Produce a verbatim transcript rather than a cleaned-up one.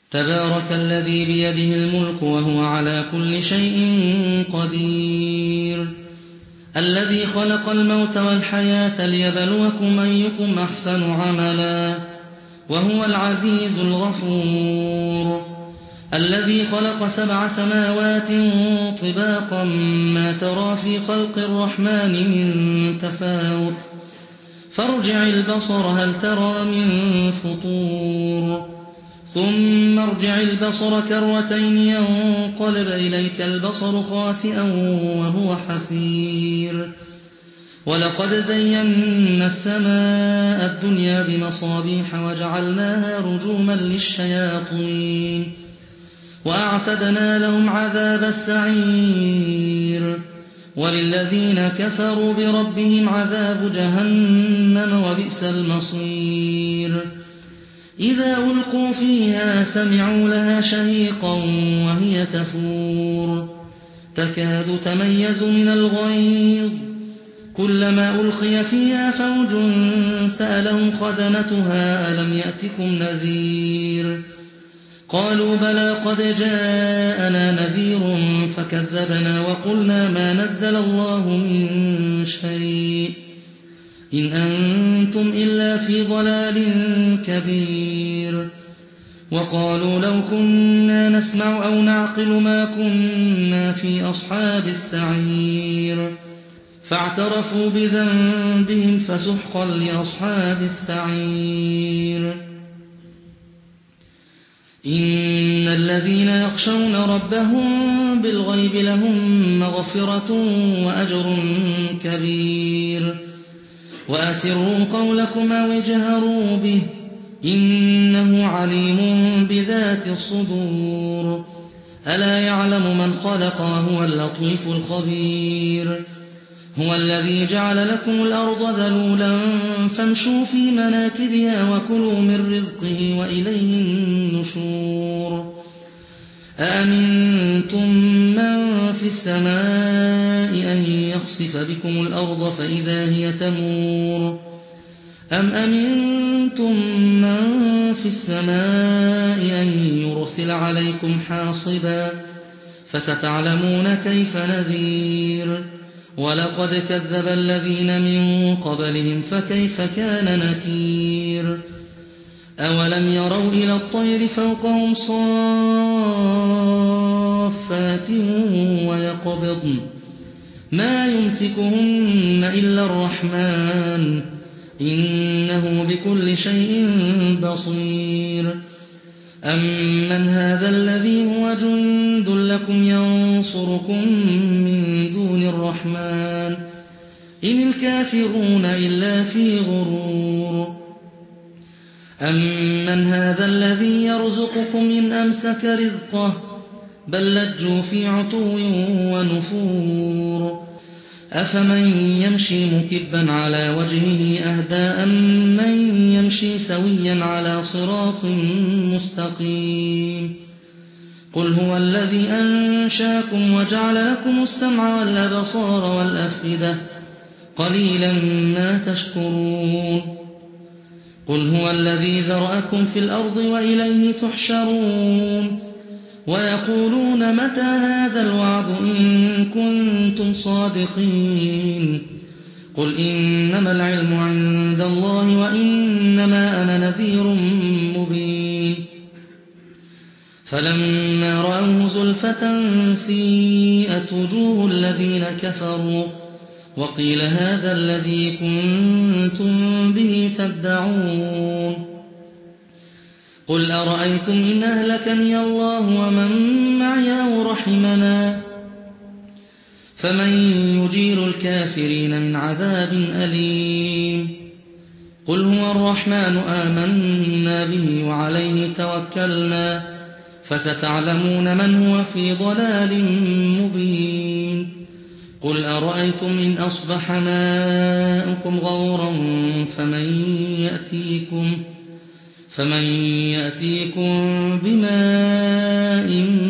تبارك الذي بيده الملك وهو على كل شيء قدير الذي خلق الموت والحياة ليبلوكم أيكم أحسن عملا وهو العزيز الغفور الذي خلق سبع سماوات طباقا ما ترى في خلق الرحمن من تفاوت فارجع البصر هل ترى من فطور ثم ارجع البصر كرتين ينقلب إليك البصر خاسئا وهو حسير ولقد زينا السماء الدنيا بمصابيح وجعلناها رجوما للشياطين وأعتدنا لهم عذاب السعير وللذين كفروا بربهم عذاب جهنم وبئس المصير إذا ألقوا فيها سمعوا لها شهيقا وهي تفور تكاد تميز من الغيظ كلما ألقي فيها فوج سألهم خزنتها ألم يأتكم نذير قالوا بلى قد جاءنا نذير فكذبنا وقلنا ما نزل الله من شيء إن أنتم إلا في ضلال كبير وقالوا لو كنا نسمع أو نعقل ما كنا في أصحاب السعير فاعترفوا بذنبهم فسحقا لأصحاب السعير إن الذين يخشون ربهم بالغيب لهم مغفرة وأجر كبير وأسروا قولكم أو اجهروا به إنه عليم بذات الصدور ألا يعلم من خلق وهو اللطيف الخبير هو الذي جعل لكم الأرض ذلولا فامشوا في مناكبها وكلوا من رزقه وإليه النشور أأمنتم من في السماء أن يخسف بكم الأرض فإذا هي تمور أم أمنتم من في السماء أن يرسل عليكم حاصبا فستعلمون كيف نذير ولقد كذب الذين من قبلهم فكيف كان نكير أولم يروا إلى الطير فوقهم صافات ويقبضن ما يمسكهن إلا الرحمن إنه بكل شيء بصير أمن هذا الذي هو جند لكم ينصركم من دون الرحمن إن الكافرون إلا في غرور أمن هذا الذي يرزقكم إن أمسك رزقه بل لجوا في عتو ونفور أفمن يمشي مكبا على وجهه أهدى أمن يمشي سويا على صراط مستقيم قل هو الذي أنشاكم وجعل لكم السمع والأبصار والأفئدة قليلا ما تشكرون قل هو الذي ذرأكم في الأرض وإليه تحشرون ويقولون متى هذا الوعد إن كنتم صادقين قل إنما العلم عند الله وإنما أنا نذير مبين فلما رأوه زلفة سيئت وجوه الذين كفروا وقيل هذا الذي كنتم به تدعون قل أرأيتم إن أهلكني الله ومن معي أو رحمنا فمن يجير الكافرين من عذاب أليم قل هو الرحمن آمنا به وعليه توكلنا فستعلمون من هو في ضلال مبين قل أرأيتم إن أصبح ماؤكم غورا فمن يأتيكم فمن يأتيكم بماء